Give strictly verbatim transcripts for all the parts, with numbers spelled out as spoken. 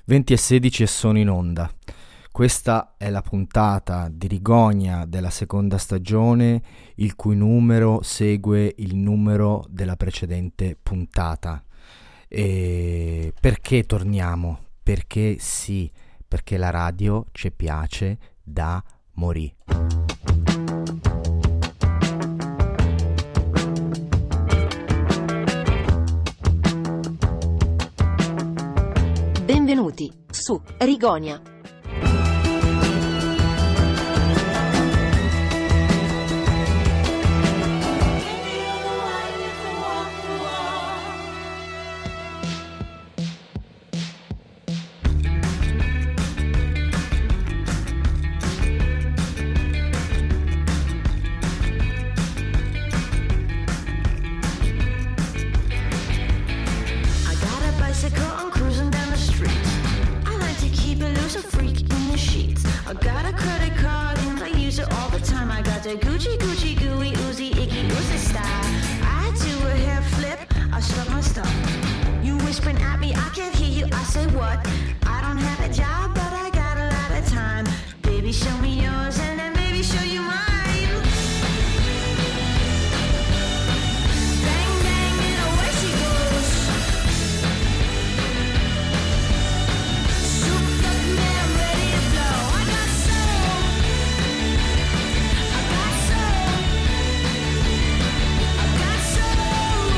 venti e sedici e sono in onda. Questa è la puntata di Rigonia della seconda stagione, il cui numero segue il numero della precedente puntata. E perché torniamo? Perché sì, perché la radio ci piace da morì. Benvenuti su Rigonia. Gucci, Gucci, gooey, oozy, icky, oozy style. I do a hair flip, I shut my stuff. You whispering at me, I can't hear you, I say what? I don't have a job, but I got a lot of time. Baby, show me yours and then maybe show you mine. Bang, bang, and away she goes. Souped up man, ready to blow. I got soul. I got soul. I got soul.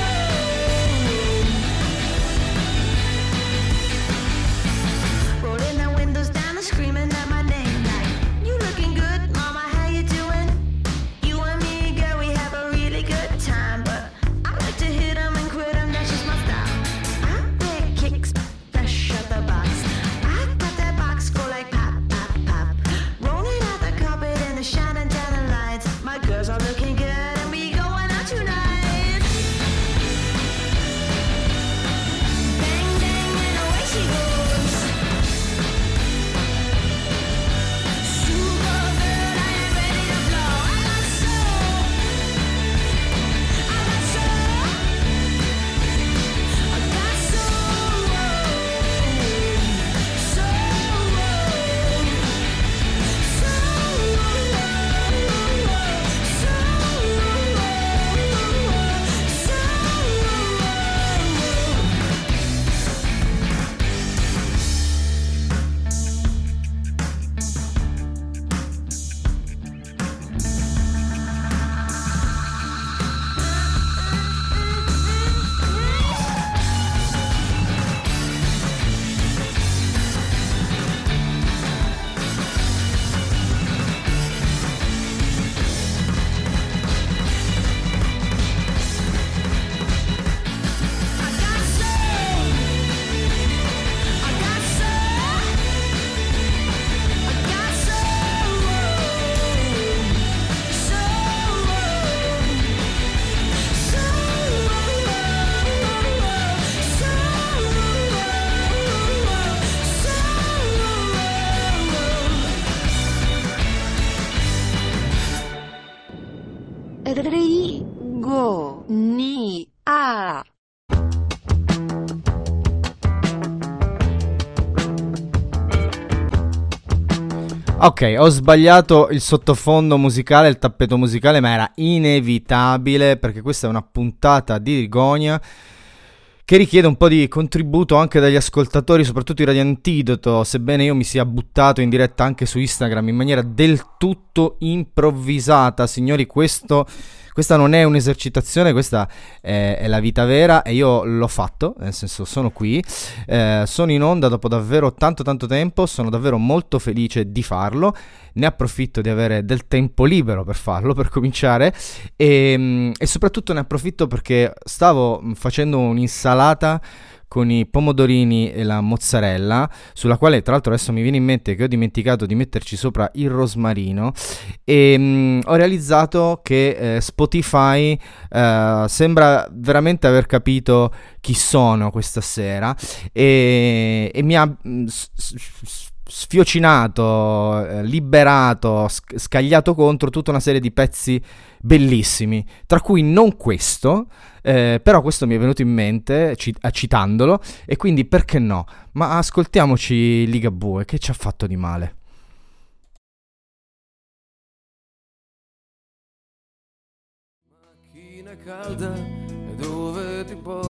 Rolling the windows down and screaming at my name like, you looking good, mama, how you doing? You and me, girl, we have a really good time, but I like to hit 'em and quit 'em, that's just my style. I wear kicks fresh out the box. I got that box go like pop, pop, pop. Rolling out the carpet and the shining down the lights. My girls are looking good and we going out tonight. Bang, bang, and away she goes. Super girl, I am ready to blow. I got soul. I got soul. I got soul. Rigonia. Ok, ho sbagliato il sottofondo musicale, il tappeto musicale, ma era inevitabile perché questa è una puntata di Rigonia che richiede un po' di contributo anche dagli ascoltatori, soprattutto i Radio Antidoto, sebbene io mi sia buttato in diretta anche su Instagram in maniera del tutto improvvisata. Signori, questo... Questa non è un'esercitazione, questa è, è la vita vera e io l'ho fatto, nel senso sono qui, eh, sono in onda dopo davvero tanto tanto tempo, sono davvero molto felice di farlo, ne approfitto di avere del tempo libero per farlo, per cominciare, e, e soprattutto ne approfitto perché stavo facendo un'insalata con i pomodorini e la mozzarella, sulla quale tra l'altro adesso mi viene in mente che ho dimenticato di metterci sopra il rosmarino, e mh, ho realizzato che eh, Spotify eh, sembra veramente aver capito chi sono questa sera e, e mi ha mh, s- s- sfiocinato, eh, liberato, sc- scagliato contro tutta una serie di pezzi bellissimi, tra cui non questo, eh, però questo mi è venuto in mente ci- citandolo, e quindi perché no? Ma ascoltiamoci Ligabue, che ci ha fatto di male? Macchina calda, e dove ti porta?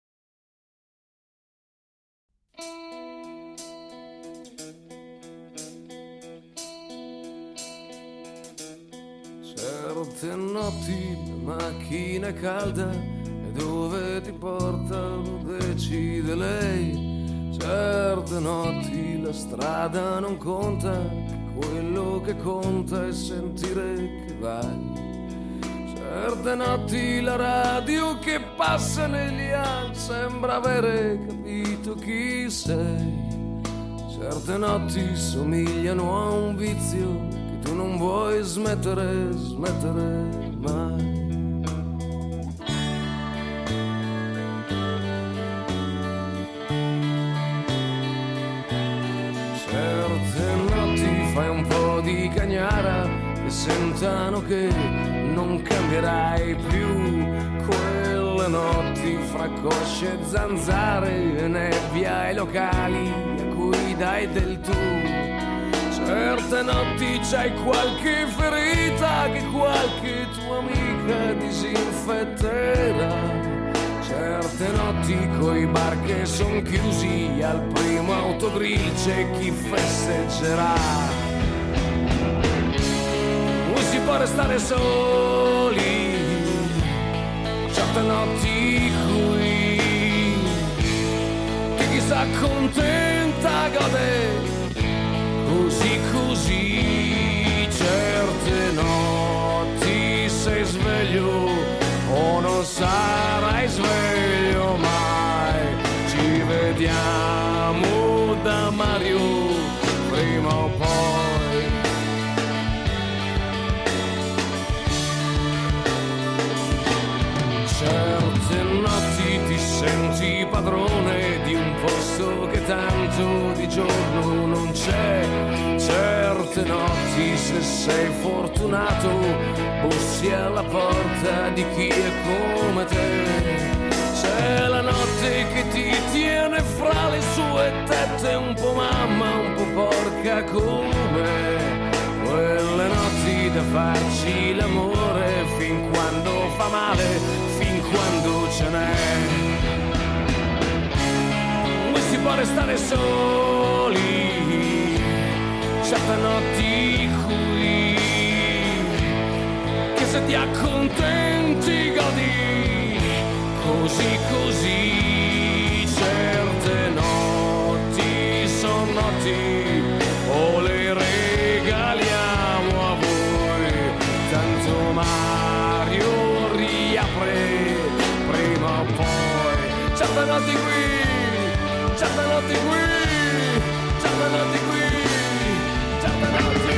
Certe notti la macchina è calda, e dove ti portano decide lei. Certe notti la strada non conta, quello che conta è sentire che vai. Certe notti la radio che passa negli anni sembra avere capito chi sei. Certe notti somigliano a un vizio che tu non vuoi smettere, smettere mai. Certe notti fai un po' di cagnara e sentano che non cambierai più. Quelle notti fra cosce e zanzare, nebbia e locali a cui dai del tu. Certe notti c'hai qualche ferita che qualche tua amica disinfetterà. Certe notti coi bar che son chiusi, al primo autogrill c'è chi festeggerà. Non si può restare soli, certe notti qui, che chi s'accontenta gode così così. Certe notti sei sveglio o non sarai sveglio mai. Ci vediamo da Mario prima o poi. Certe notti ti senti padrone di un posto che tanto di giorno non c'è. Certe notti, se sei fortunato, bussi alla porta di chi è come te. C'è la notte che ti tiene fra le sue tette, un po' mamma, un po' porca come. Quelle notti da farci l'amore fin quando fa male, fin quando ce n'è. Non si può restare soli, certe notti qui, che se ti accontenti godi così così. Certe notti son notti o le regaliamo a voi, tanto Mario riapre prima o poi. Certe notti qui, certe notti qui, certe notti qui, certe notti.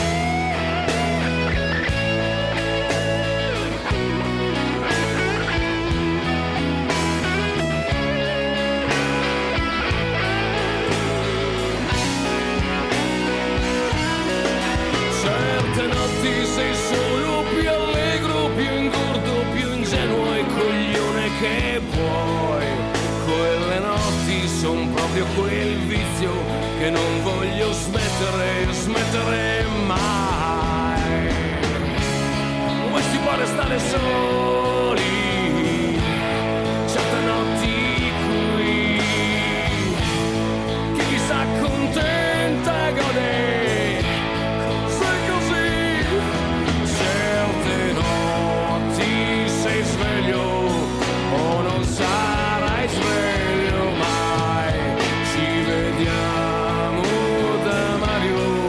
Certe notti sei solo più allegro, più ingordo, più ingenuo e coglione che puoi. Quelle notti son proprio quel vizio che non voglio smettere, smettere mai. Come si può restare soli, certe notti qui, che chi s'accontenta gode.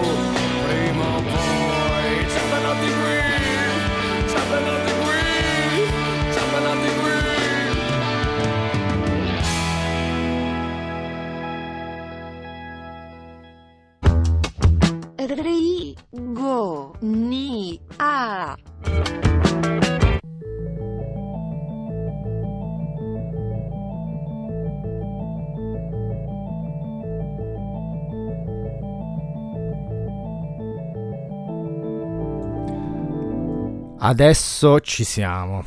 Certe notti qui, Adesso ci siamo.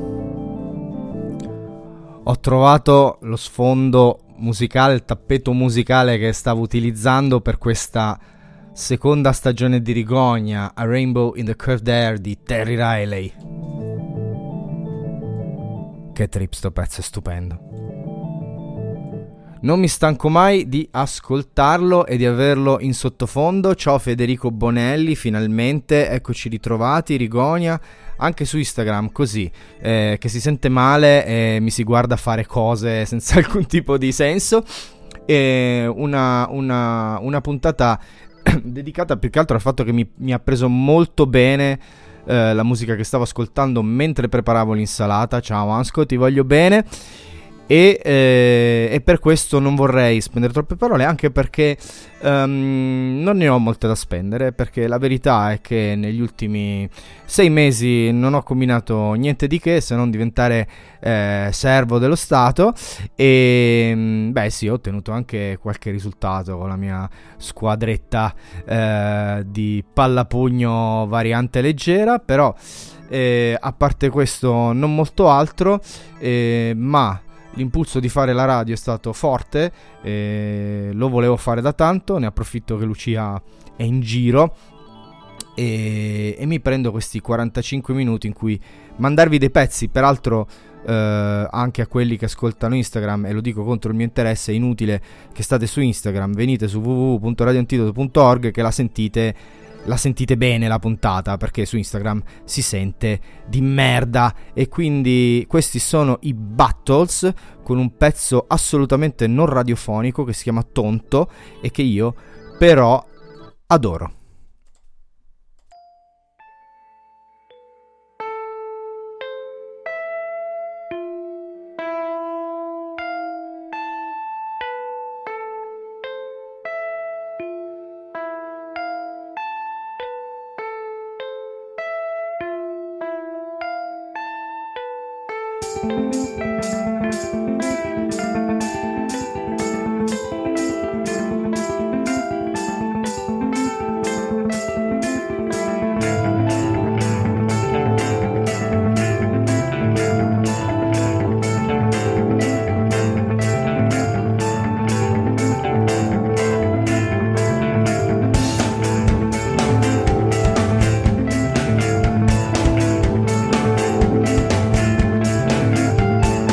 Ho trovato lo sfondo musicale, il tappeto musicale che stavo utilizzando per questa seconda stagione di Rigogna, A Rainbow in the Curved Air di Terry Riley. Che trip, sto pezzo è stupendo. Non mi stanco mai di ascoltarlo e di averlo in sottofondo. Ciao Federico Bonelli, finalmente, eccoci ritrovati, Rigogna, anche su Instagram, così, eh, che si sente male e mi si guarda fare cose senza alcun tipo di senso. E una, una, una puntata dedicata più che altro al fatto che mi, mi ha preso molto bene eh, la musica che stavo ascoltando mentre preparavo l'insalata. Ciao Ansco, ti voglio bene. E, eh, e per questo non vorrei spendere troppe parole, anche perché um, non ne ho molte da spendere, perché la verità è che negli ultimi sei mesi non ho combinato niente di che se non diventare eh, servo dello Stato. E beh sì, ho ottenuto anche qualche risultato con la mia squadretta eh, di pallapugno variante leggera, però eh, a parte questo non molto altro, eh, ma l'impulso di fare la radio è stato forte, eh, lo volevo fare da tanto, ne approfitto che Lucia è in giro e, e mi prendo questi quarantacinque minuti in cui mandarvi dei pezzi, peraltro eh, anche a quelli che ascoltano Instagram, e lo dico contro il mio interesse, è inutile che state su Instagram, venite su w w w punto radio antidoto punto org che la sentite la sentite bene la puntata, perché su Instagram si sente di merda. E quindi questi sono i Battles con un pezzo assolutamente non radiofonico che si chiama Tonto e che io però adoro. Thank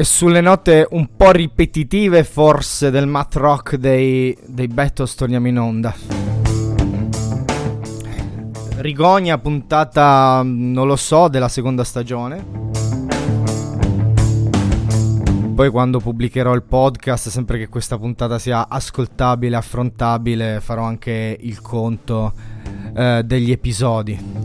E sulle note un po' ripetitive forse del math rock dei, dei Bettos torniamo in onda. Rigonia, puntata non lo so della seconda stagione. Poi quando pubblicherò il podcast, sempre che questa puntata sia ascoltabile, affrontabile, farò anche il conto eh, degli episodi.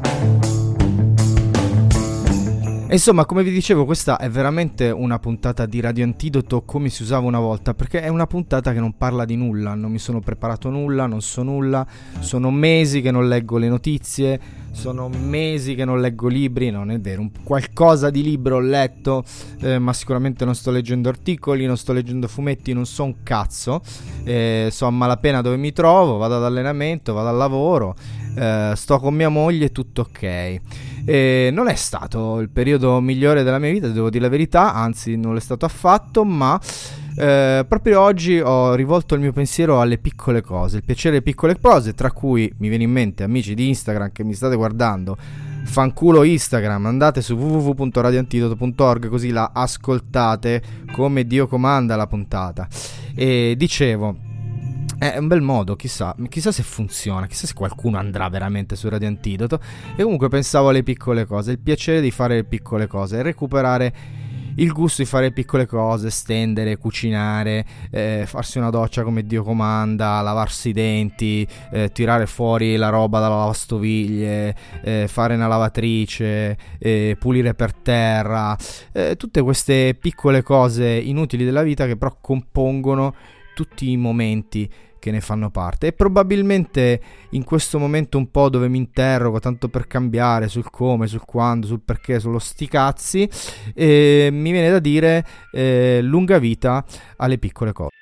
Insomma, come vi dicevo, questa è veramente una puntata di Radio Antidoto come si usava una volta, perché è una puntata che non parla di nulla, non mi sono preparato nulla, non so nulla, sono mesi che non leggo le notizie, sono mesi che non leggo libri, non è vero, un, qualcosa di libro ho letto, eh, ma sicuramente non sto leggendo articoli, non sto leggendo fumetti, non so un cazzo, eh, so a malapena dove mi trovo, vado ad allenamento, vado al lavoro, eh, sto con mia moglie, tutto ok. E non è stato il periodo migliore della mia vita, devo dire la verità, anzi non l'è stato affatto, ma eh, proprio oggi ho rivolto il mio pensiero alle piccole cose, il piacere delle piccole cose, tra cui mi viene in mente, amici di Instagram che mi state guardando, fanculo Instagram, andate su w w w punto radio antidoto punto org così la ascoltate come Dio comanda la puntata. E dicevo, è un bel modo, chissà, chissà se funziona, chissà se qualcuno andrà veramente su Radio Antidoto. E comunque pensavo alle piccole cose, il piacere di fare le piccole cose, recuperare il gusto di fare le piccole cose, stendere, cucinare, eh, farsi una doccia come Dio comanda, lavarsi i denti, eh, tirare fuori la roba dalla lavastoviglie, eh, fare una lavatrice, eh, pulire per terra, eh, tutte queste piccole cose inutili della vita che però compongono tutti i momenti che ne fanno parte. E probabilmente in questo momento un po' dove mi interrogo tanto per cambiare sul come, sul quando, sul perché, sullo sti cazzi, eh, mi viene da dire eh, lunga vita alle piccole cose.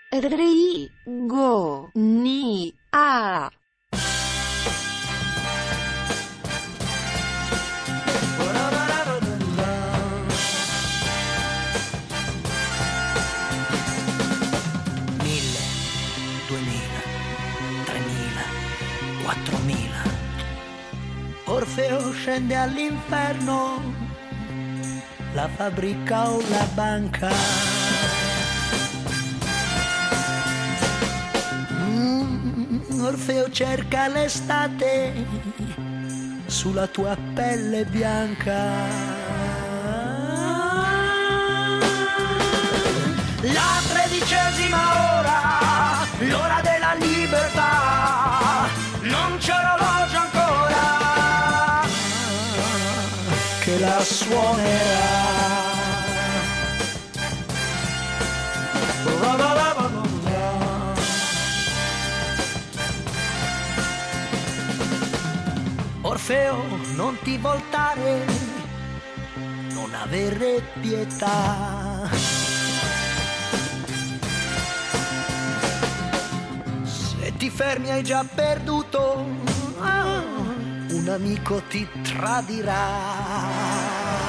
Rigonia. quattromila. Orfeo scende all'inferno, la fabbrica o la banca. Mm, Orfeo cerca l'estate sulla tua pelle bianca. La tredicesima ora, l'ora della libertà, non c'è orologio ancora che la suonerà. Orfeo, non ti voltare, non avere pietà. Se ti fermi hai già perduto, ah, un amico ti tradirà.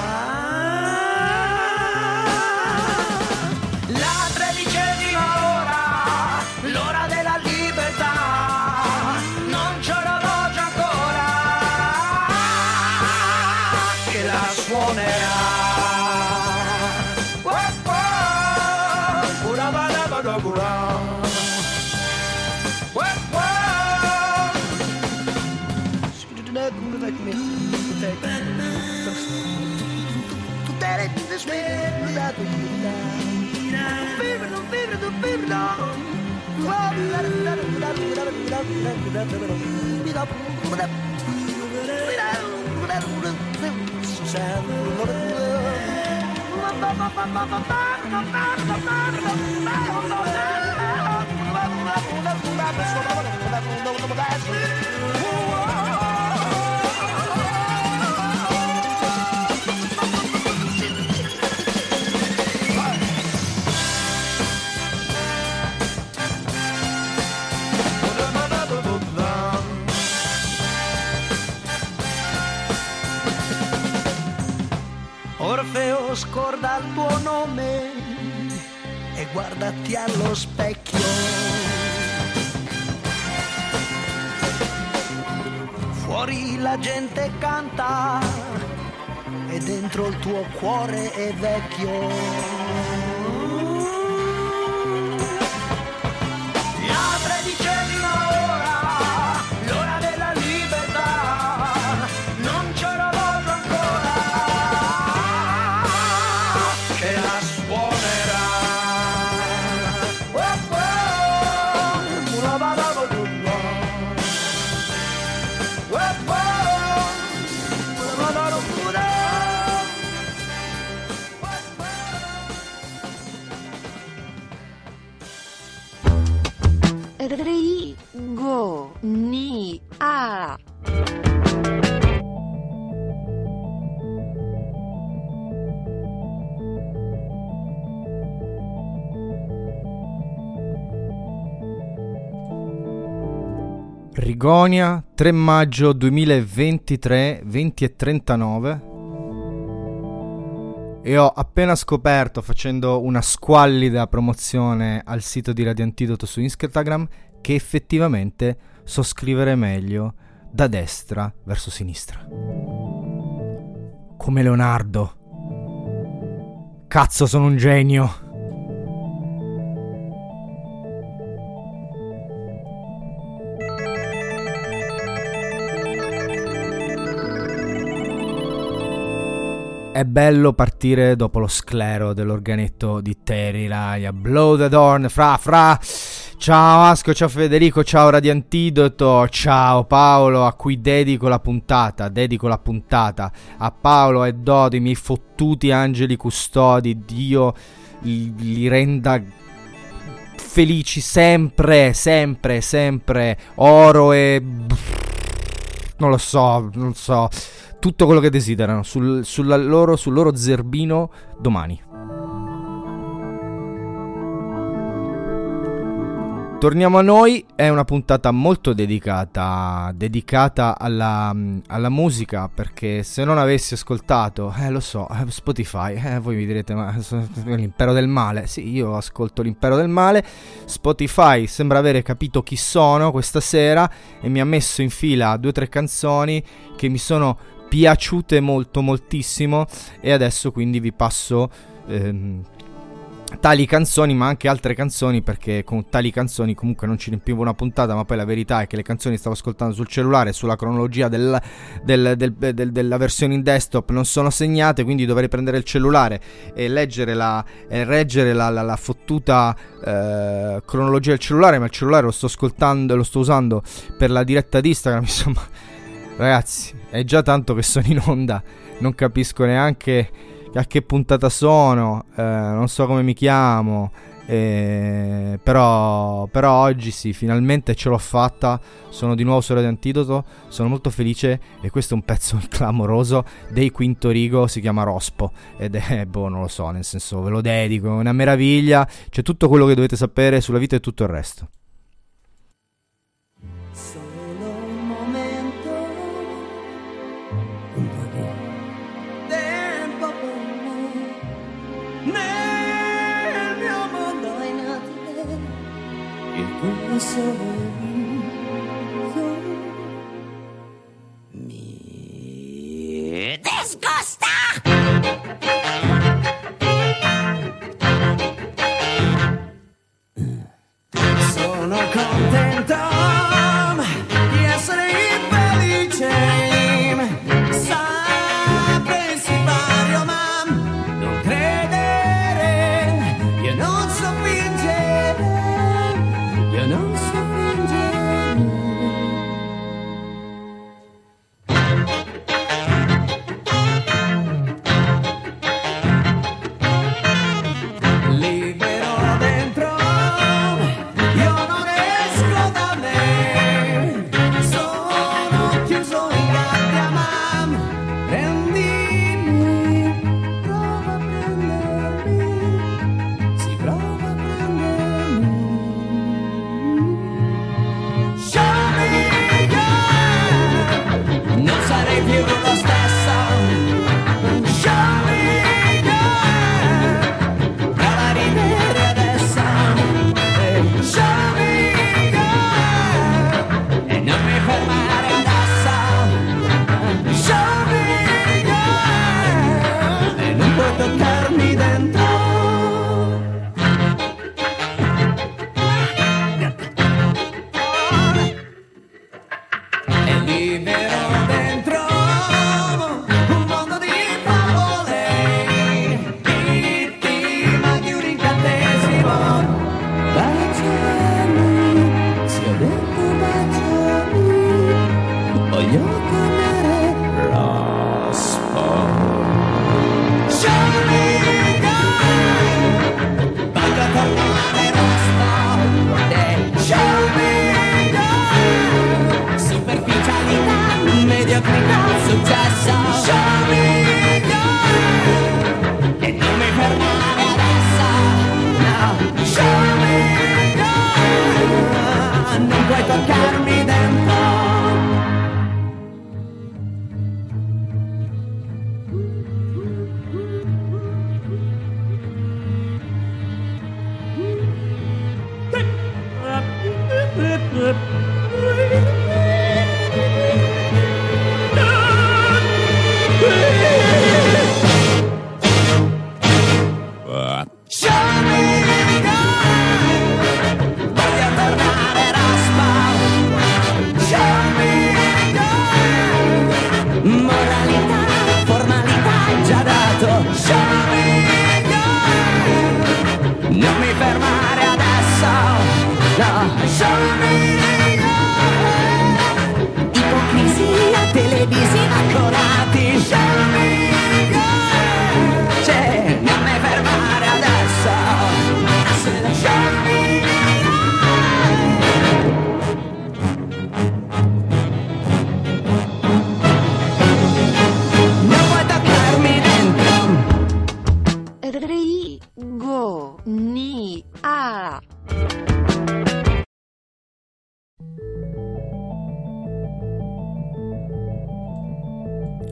La tredicesima ora, l'ora della libertà, non c'è orologio ancora che la suonerà. Orfeo, scorda il tuo nome e guardati allo specchio. Fuori la gente canta e dentro il tuo cuore è vecchio. Ti apre di cieli ora, l'ora della libertà, non c'è orologio ancora che la suonerà. Oh, oh, una balada lunga. Oh, oh, una balada lunga. Rigonia. Rigonia, tre maggio duemilaventitré, venti e trentanove. E ho appena scoperto, facendo una squallida promozione al sito di Radio Antidoto su Instagram, che effettivamente so scrivere meglio da destra verso sinistra. Come Leonardo. Cazzo, sono un genio. È bello partire dopo lo sclero dell'organetto di Terry Riley. Blow the Dawn, fra fra. Ciao Asco, ciao Federico, ciao Radio Antidoto, ciao Paolo, a cui dedico la puntata, dedico la puntata a Paolo e Dodo, i miei fottuti angeli custodi. Dio li, li renda felici sempre, sempre, sempre. Oro e... non lo so, non so... tutto quello che desiderano sul, sulla loro, sul loro zerbino domani. Torniamo a noi, è una puntata molto dedicata dedicata alla, alla musica, perché se non avessi ascoltato, eh lo so, Spotify, eh, voi mi direte ma l'impero del male, sì, io ascolto l'impero del male. Spotify sembra avere capito chi sono questa sera e mi ha messo in fila due o tre canzoni che mi sono piaciute molto moltissimo, e adesso quindi vi passo ehm, tali canzoni, ma anche altre canzoni, perché con tali canzoni comunque non ci riempivo una puntata, ma poi la verità è che le canzoni stavo ascoltando sul cellulare, sulla cronologia del, del, del, del, della versione in desktop non sono segnate, quindi dovrei prendere il cellulare e leggere la, e leggere la, la, la fottuta eh, cronologia del cellulare, ma il cellulare lo sto ascoltando, lo sto usando per la diretta di Instagram, insomma. Ragazzi, è già tanto che sono in onda, non capisco neanche a che puntata sono, eh, non so come mi chiamo, eh, però, però oggi sì, finalmente ce l'ho fatta, sono di nuovo su Radio Antidoto, sono molto felice, e questo è un pezzo clamoroso dei Quinto Rigo, si chiama Rospo, ed è, boh, non lo so, nel senso, ve lo dedico, è una meraviglia, c'è tutto quello che dovete sapere sulla vita e tutto il resto. Mi disgusta! Sono contento di essere infelice, sapresti vario ma non credere, io non so fingere, io non so fingere.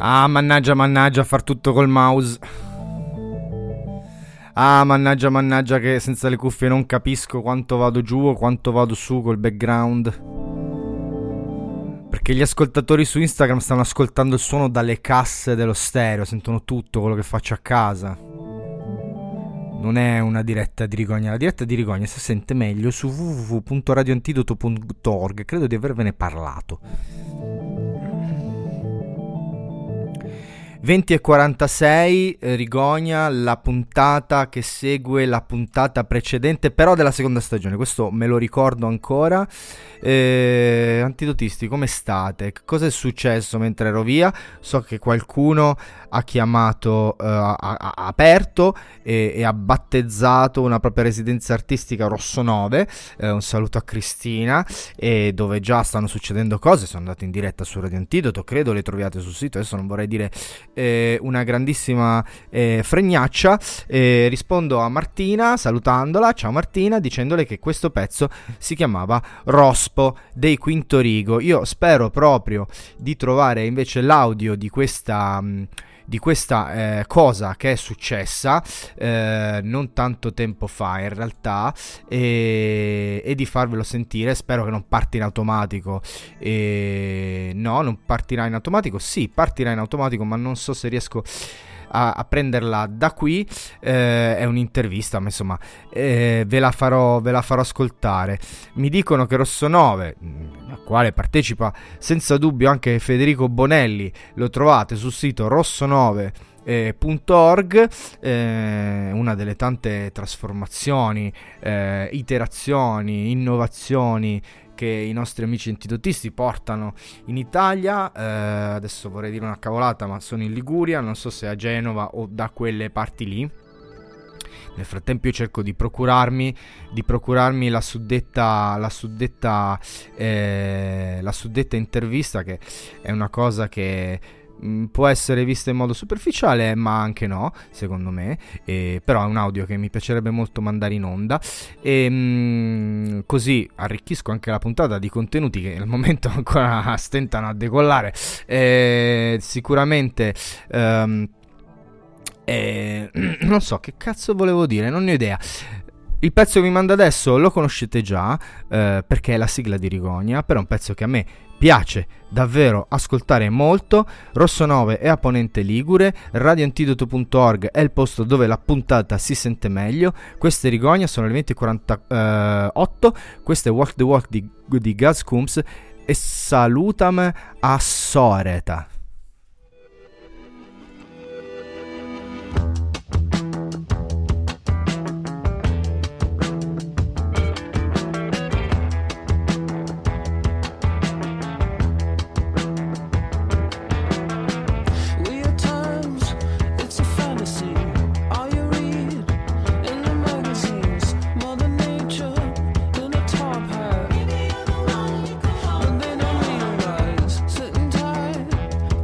Ah, mannaggia, mannaggia, far tutto col mouse. Ah, mannaggia, mannaggia, che senza le cuffie non capisco quanto vado giù o quanto vado su col background. Perché gli ascoltatori su Instagram stanno ascoltando il suono dalle casse dello stereo, sentono tutto quello che faccio a casa. Non è una diretta di Rigogna, la diretta di Rigogna si sente meglio su w w w punto radio antidoto punto org, credo di avervene parlato. venti e quarantasei, eh, Rigogna, la puntata che segue la puntata precedente, però della seconda stagione, questo me lo ricordo ancora. Eh, antidotisti, come state? Cosa è successo mentre ero via? So che qualcuno ha chiamato, eh, ha, ha aperto e, e ha battezzato una propria residenza artistica Rosso nove, eh, un saluto a Cristina, e dove già stanno succedendo cose. Sono andato in diretta su Radio Antidoto, credo le troviate sul sito, adesso non vorrei dire eh, una grandissima eh, fregnaccia. Eh, rispondo a Martina salutandola, ciao Martina, dicendole che questo pezzo si chiamava Rospo dei Quinto Rigo. Io spero proprio di trovare invece l'audio di questa mh, di questa eh, cosa che è successa eh, non tanto tempo fa in realtà, e, e di farvelo sentire. Spero che non parta in automatico. E... no, non partirà in automatico. Sì, partirà in automatico, ma non so se riesco a, a prenderla da qui. Eh, è un'intervista, ma insomma eh, ve la farò ve la farò ascoltare. Mi dicono che Rosso nove, al quale partecipa senza dubbio anche Federico Bonelli, lo trovate sul sito rosso nove punto org, eh, una delle tante trasformazioni, eh, iterazioni, innovazioni che i nostri amici antidotisti portano in Italia. Eh, adesso vorrei dire una cavolata, ma sono in Liguria, non so se a Genova o da quelle parti lì. Nel frattempo io cerco di procurarmi di procurarmi la suddetta la suddetta eh, la suddetta intervista, che è una cosa che mh, può essere vista in modo superficiale, ma anche no, secondo me, eh, però è un audio che mi piacerebbe molto mandare in onda, e mh, così arricchisco anche la puntata di contenuti che al momento ancora stentano a decollare. Eh, sicuramente ehm, Eh, non so che cazzo volevo dire, non ne ho idea. Il pezzo che vi mando adesso lo conoscete già, eh, perché è la sigla di Rigogna, però è un pezzo che a me piace davvero ascoltare molto. Rosso nove è a Ponente Ligure, radio antidoto punto org è il posto dove la puntata si sente meglio. Queste Rigogna, sono le venti e quarantotto, questo è Walk the Walk di, di Gaz Coombs, e salutam a Soreta. Sitting tight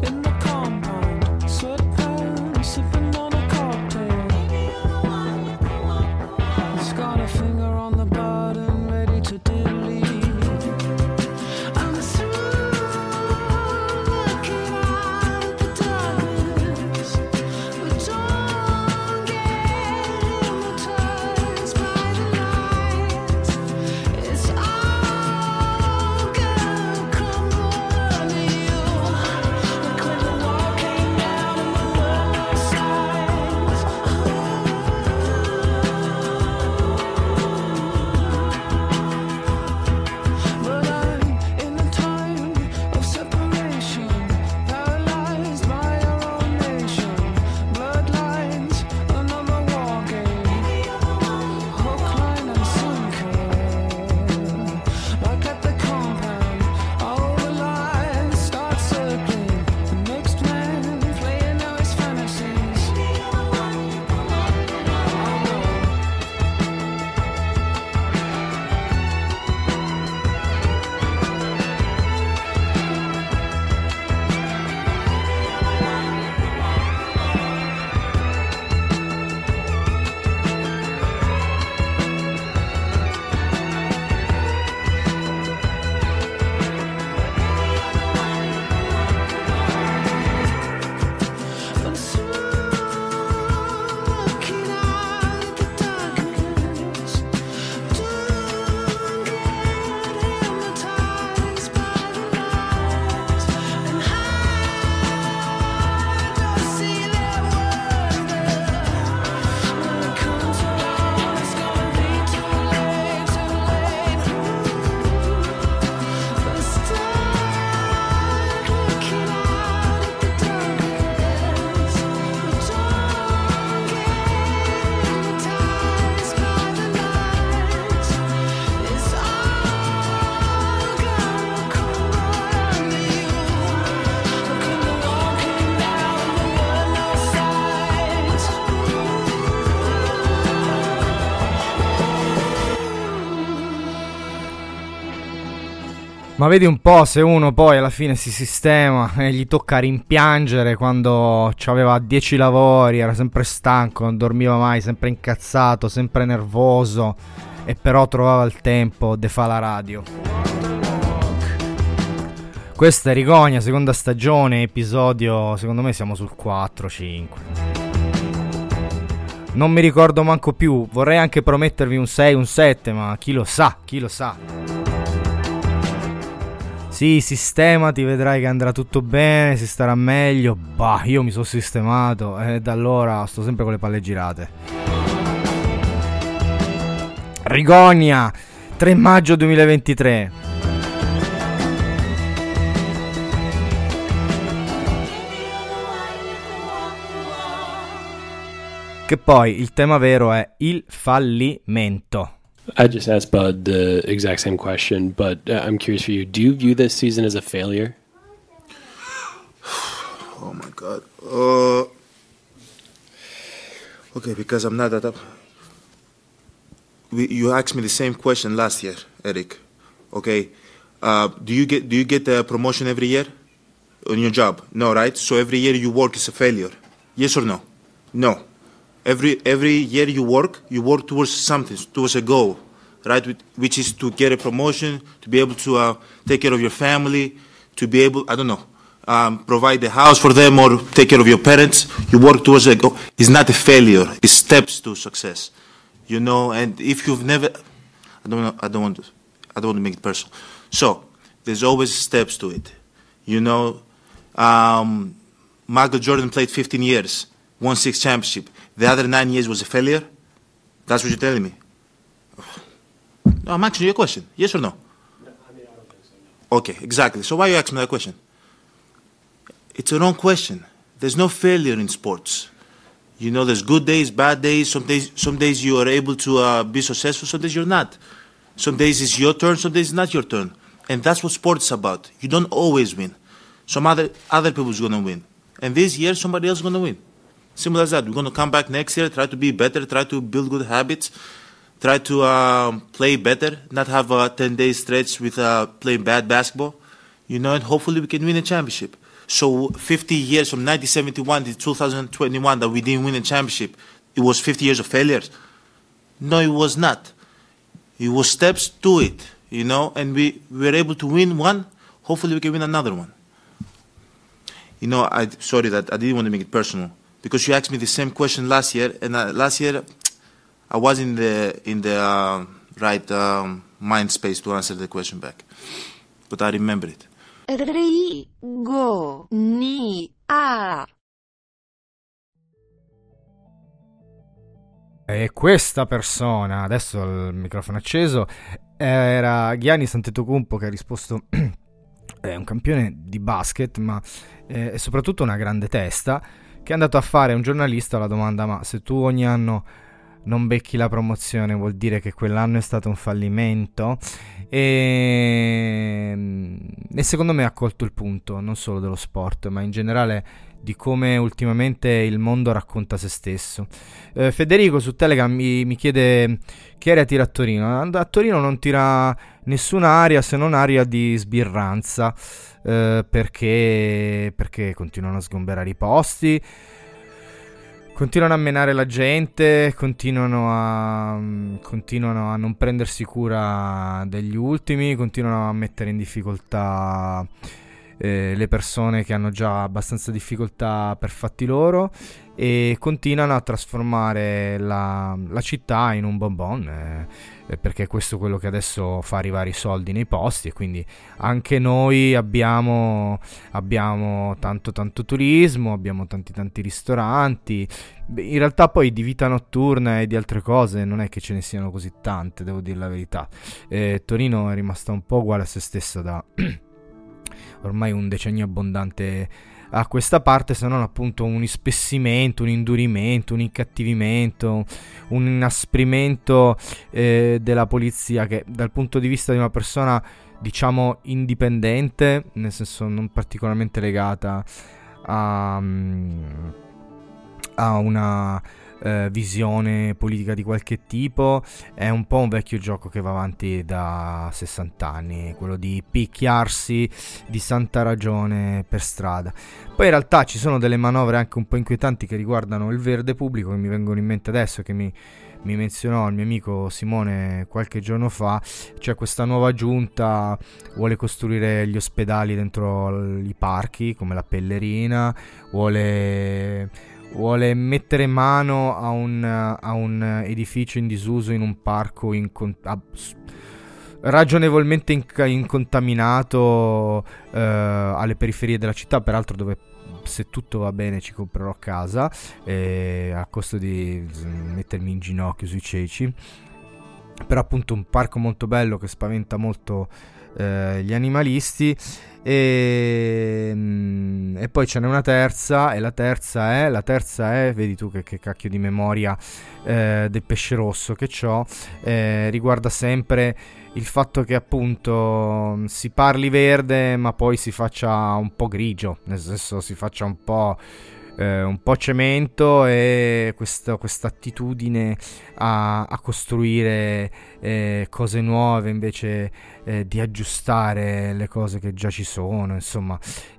Ma vedi un po', se uno poi alla fine si sistema e gli tocca rimpiangere quando aveva dieci lavori, era sempre stanco, non dormiva mai, sempre incazzato, sempre nervoso, e però trovava il tempo de fa la radio. Questa è Rigonia, seconda stagione, episodio, secondo me siamo sul quattro cinque. Non mi ricordo manco più, vorrei anche promettervi un sei, un sette, ma chi lo sa, chi lo sa. Sì, sistemati, vedrai che andrà tutto bene, si starà meglio. Bah, io mi sono sistemato e da allora sto sempre con le palle girate. Rigonia, tre maggio duemilaventitré. Che poi il tema vero è il fallimento. I just asked Bud the exact same question, but uh, I'm curious for you. Do you view this season as a failure? Oh my God. Uh, okay, because I'm not that up. We, you asked me the same question last year, Eric. Okay. Uh, do you get do you get a promotion every year on your job? No, right? So every year you work is a failure. Yes or no? No. Every every year you work, you work towards something, towards a goal, right? Which is to get a promotion, to be able to uh, take care of your family, to be able, I don't know, um, provide the house for them or take care of your parents. You work towards a goal. It's not a failure. It's steps to success, you know. And if you've never, I don't know, I don't want to, I don't want to make it personal. So there's always steps to it, you know. Um, Michael Jordan played fifteen years, won six championships. The other nine years was a failure? That's what you're telling me? No, I'm asking you a question. Yes or no? No, I mean, I don't think so. No. Okay, exactly. So why are you asking me that question? It's a wrong question. There's no failure in sports. You know, there's good days, bad days. Some days, some days you are able to uh, be successful, some days you're not. Some days it's your turn, some days it's not your turn. And that's what sports is about. You don't always win. Some other, other people's going to win. And this year, somebody else is going to win. Simple as that. We're going to come back next year, try to be better, try to build good habits, try to um, play better, not have a ten-day stretch with uh, playing bad basketball, you know, and hopefully we can win a championship. So fifty years from nineteen seventy-one to two thousand twenty-one that we didn't win a championship, it was fifty years of failures? No, it was not. It was steps to it, you know, and we, we were able to win one, hopefully we can win another one. You know, I sorry that I didn't want to make it personal, because you asked me the same question last year, and uh, last year I was in the in the uh, right um, mind space to answer the question back, but I remember it. Rigonia. E questa persona, adesso il microfono acceso, era Giannis Antetokounmpo, che ha risposto è un campione di basket, ma è soprattutto una grande testa, che è andato a fare a un giornalista la domanda: ma se tu ogni anno non becchi la promozione vuol dire che quell'anno è stato un fallimento? E, e secondo me ha colto il punto, non solo dello sport, ma in generale di come ultimamente il mondo racconta se stesso. eh, Federico su Telegram mi, mi chiede che aria tira a Torino. A Torino non tira nessuna aria se non aria di sbirranza, eh, perché, perché continuano a sgomberare i posti, continuano a menare la gente, continuano a, continuano a non prendersi cura degli ultimi, continuano a mettere in difficoltà eh, le persone che hanno già abbastanza difficoltà per fatti loro, e continuano a trasformare la, la città in un bonbon, eh, perché questo è quello che adesso fa arrivare i soldi nei posti, e quindi anche noi abbiamo, abbiamo tanto tanto turismo, abbiamo tanti tanti ristoranti. In realtà poi di vita notturna e di altre cose non è che ce ne siano così tante, devo dire la verità. eh, Torino è rimasta un po' uguale a se stessa da ormai un decennio abbondante a questa parte, se non appunto un ispessimento, un indurimento, un incattivimento, un inasprimento eh, della polizia, che dal punto di vista di una persona diciamo indipendente, nel senso non particolarmente legata a, a una eh, visione politica di qualche tipo. È un po' un vecchio gioco che va avanti da sessanta anni, quello di picchiarsi di santa ragione per strada. Poi in realtà ci sono delle manovre anche un po' inquietanti che riguardano il verde pubblico, che mi vengono in mente adesso, che mi, mi menzionò il mio amico Simone qualche giorno fa. C'è questa nuova giunta, vuole costruire gli ospedali dentro i parchi come la Pellerina, vuole, vuole mettere mano a un, a un edificio in disuso in un parco in, a, ragionevolmente inc- incontaminato eh, alle periferie della città, peraltro dove, se tutto va bene, ci comprerò casa eh, a costo di mettermi in ginocchio sui ceci. Però appunto un parco molto bello che spaventa molto eh, gli animalisti. E, mm, e poi ce n'è una terza, e la terza è la terza è vedi tu che, che cacchio di memoria eh, del pesce rosso che c'ho, eh, riguarda sempre il fatto che appunto si parli verde ma poi si faccia un po' grigio, nel senso si faccia un po' eh, un po' cemento, e questa attitudine a, a costruire eh, cose nuove invece eh, di aggiustare le cose che già ci sono, insomma,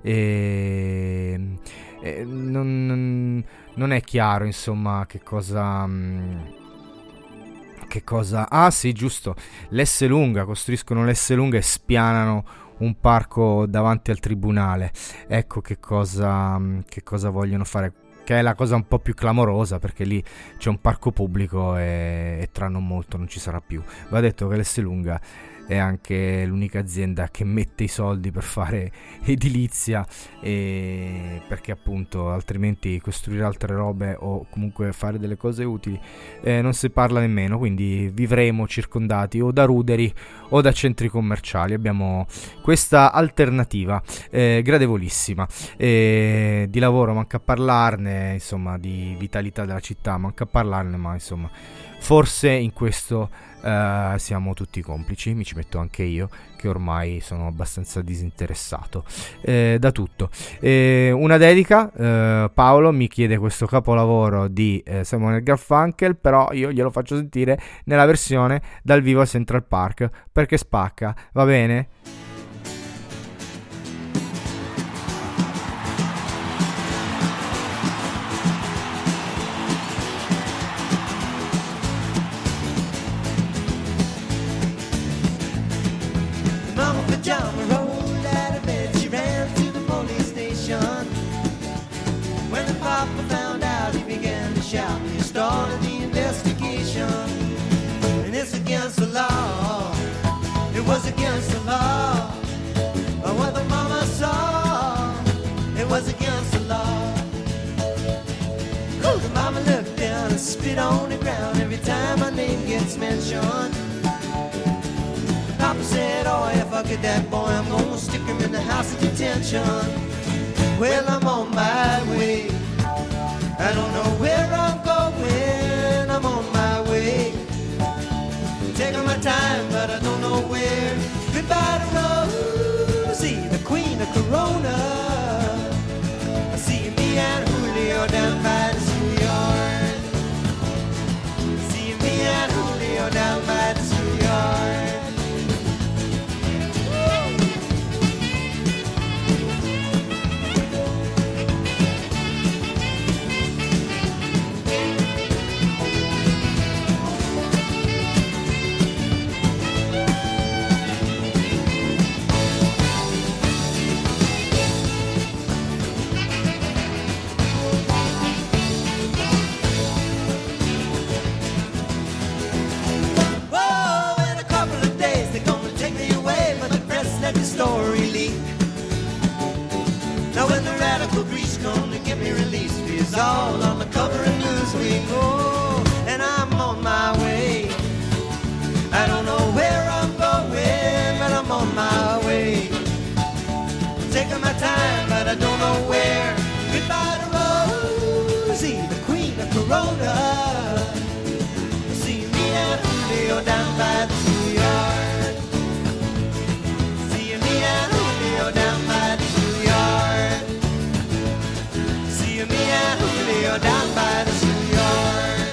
e, e non, non è chiaro insomma che cosa... Mh, Che cosa? Ah sì, giusto, l'S lunga, costruiscono l'S lunga e spianano un parco davanti al tribunale. Ecco che cosa, che cosa vogliono fare, che è la cosa un po' più clamorosa, perché lì c'è un parco pubblico e, e tra non molto non ci sarà più. Va detto che l'S lunga è anche l'unica azienda che mette i soldi per fare edilizia, e perché appunto altrimenti costruire altre robe o comunque fare delle cose utili eh, non si parla nemmeno, quindi vivremo circondati o da ruderi o da centri commerciali. Abbiamo questa alternativa eh, gradevolissima, eh, di lavoro manca a parlarne, insomma, di vitalità della città manca a parlarne, ma insomma forse in questo uh, siamo tutti complici, mi ci metto anche io che ormai sono abbastanza disinteressato eh, da tutto. Eh, una dedica, eh, Paolo mi chiede questo capolavoro di eh, Simon Garfunkel, però io glielo faccio sentire nella versione dal vivo a Central Park perché spacca, va bene? Spit on the ground every time my name gets mentioned. Papa said, oh, if I get that boy, I'm gonna stick him in the house of detention. Well, I'm on my way. I don't know where I'm going. I'm on my way. Taking my time, but I don't know where. Goodbye to Rosie, the queen of Corona. I see me and Julio down by the schoolyard. And Julio down by the schoolyard. Story leak. Now when the radical Greece come to get me released, it's all on the cover of Newsweek. Oh, and I'm on my way. I don't know where I'm going, but I'm on my way. I'm taking my time, but I don't know where. Goodbye to Rosie, the queen of Corona. See me and Julio down by the schoolyard. Down by the schoolyard. See me and Julio down by the schoolyard.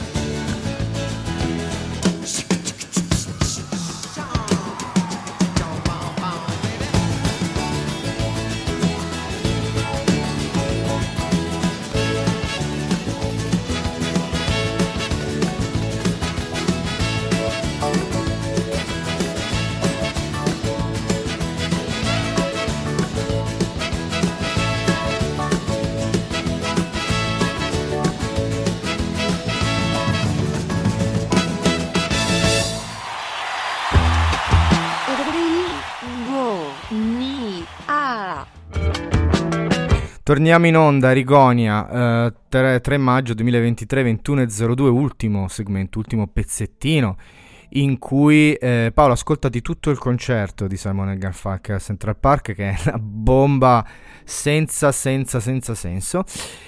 Torniamo in onda a Rigonia, eh, tre maggio duemilaventitré, ventuno e zero due, ultimo segmento, ultimo pezzettino, in cui eh, Paolo, ascoltati tutto il concerto di Simon & Garfunkel a Central Park, che è una bomba senza, senza, senza senso.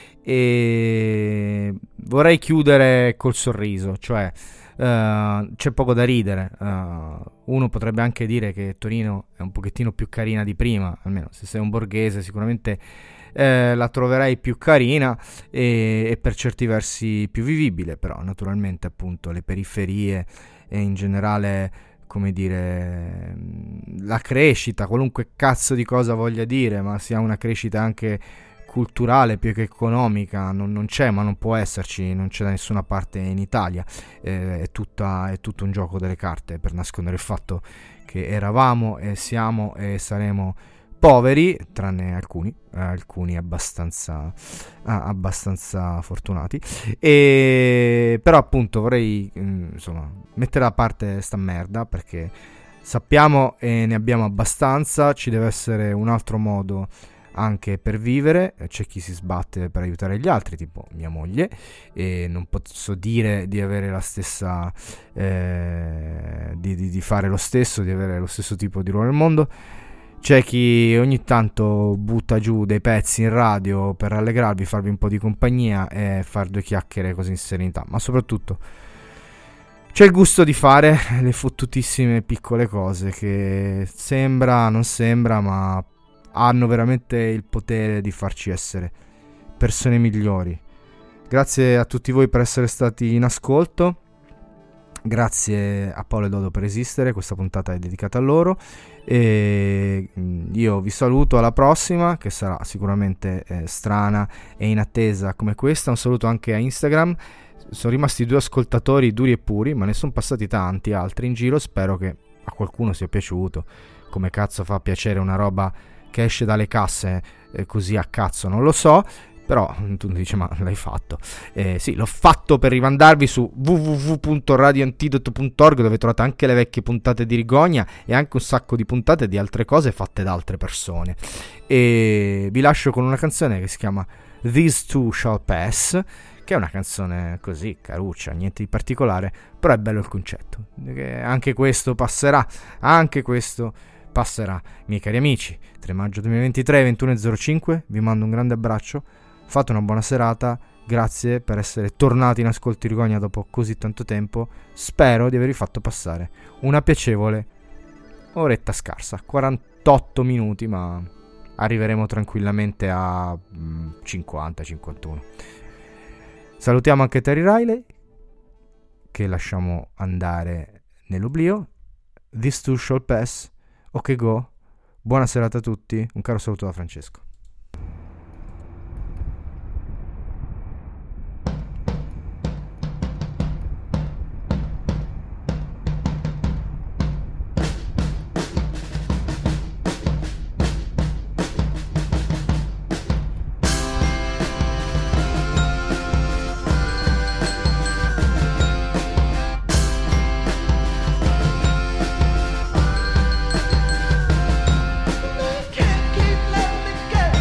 E vorrei chiudere col sorriso, cioè uh, c'è poco da ridere. Uh, uno potrebbe anche dire che Torino è un pochettino più carina di prima, almeno se sei un borghese sicuramente eh, la troverai più carina e, e per certi versi più vivibile, però naturalmente appunto le periferie e in generale, come dire, la crescita, qualunque cazzo di cosa voglia dire, ma sia una crescita anche culturale più che economica, non, non c'è, ma non può esserci, non c'è da nessuna parte in Italia. Eh, è, tutta, è tutto un gioco delle carte per nascondere il fatto che eravamo e siamo e saremo poveri, tranne alcuni, eh, alcuni abbastanza, ah, abbastanza fortunati. E però appunto vorrei mh, insomma mettere da parte sta merda, perché sappiamo e ne abbiamo abbastanza, ci deve essere un altro modo anche per vivere. C'è chi si sbatte per aiutare gli altri, tipo mia moglie, e non posso dire di avere la stessa eh, di, di, di fare lo stesso, di avere lo stesso tipo di ruolo nel mondo. C'è chi ogni tanto butta giù dei pezzi in radio per rallegrarvi, farvi un po' di compagnia e far due chiacchiere così in serenità, ma soprattutto c'è il gusto di fare le fottutissime piccole cose che sembra, non sembra, ma hanno veramente il potere di farci essere persone migliori. Grazie a tutti voi per essere stati in ascolto, grazie a Paolo e Dodo per esistere, questa puntata è dedicata a loro e io vi saluto, alla prossima, che sarà sicuramente eh, strana e inattesa come questa. Un saluto anche a Instagram, sono rimasti due ascoltatori duri e puri, ma ne sono passati tanti altri in giro, spero che a qualcuno sia piaciuto. Come cazzo fa piacere una roba che esce dalle casse eh, così a cazzo, non lo so, però tu dici ma l'hai fatto. Eh, sì, l'ho fatto per rimandarvi su w w w punto radio antidoto punto org, dove trovate anche le vecchie puntate di Rigonia e anche un sacco di puntate di altre cose fatte da altre persone. E vi lascio con una canzone che si chiama These Two Shall Pass, che è una canzone così caruccia, niente di particolare, però è bello il concetto, che anche questo passerà, anche questo passerà, miei cari amici. Tre maggio duemilaventitré, ventuno e zero cinque, vi mando un grande abbraccio, fate una buona serata, grazie per essere tornati in ascolto Rigonia dopo così tanto tempo, spero di avervi fatto passare una piacevole oretta scarsa, quarantotto minuti, ma arriveremo tranquillamente a cinquanta cinquantuno. Salutiamo anche Terry Riley, che lasciamo andare nell'oblio. This too shall pass. Ok go, buona serata a tutti, un caro saluto da Francesco. Can't keep loving the girl.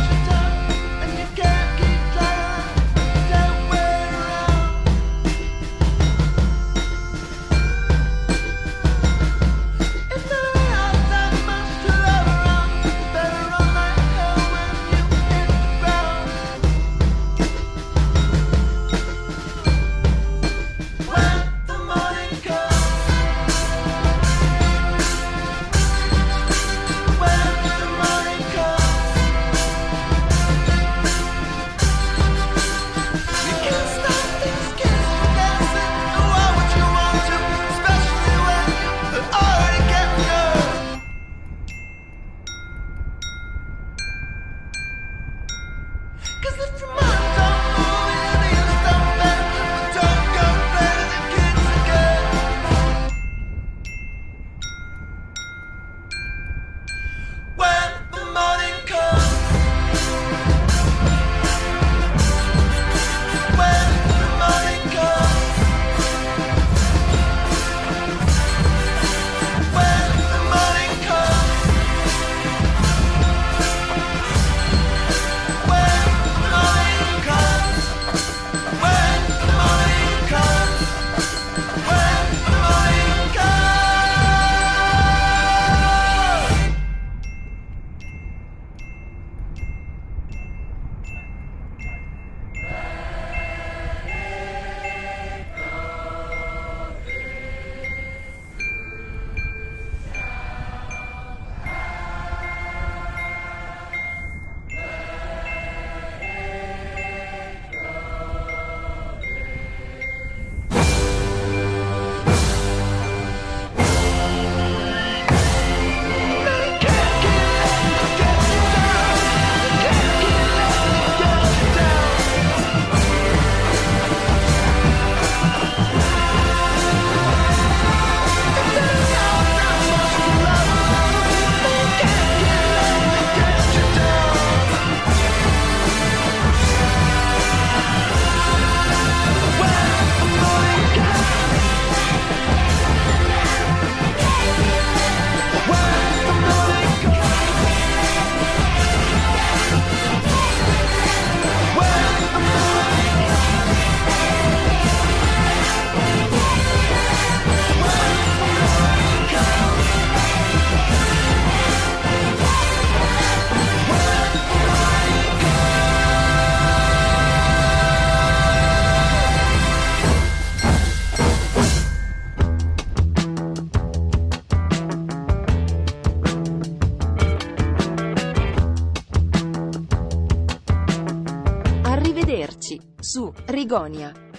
rivederci su Rigonia.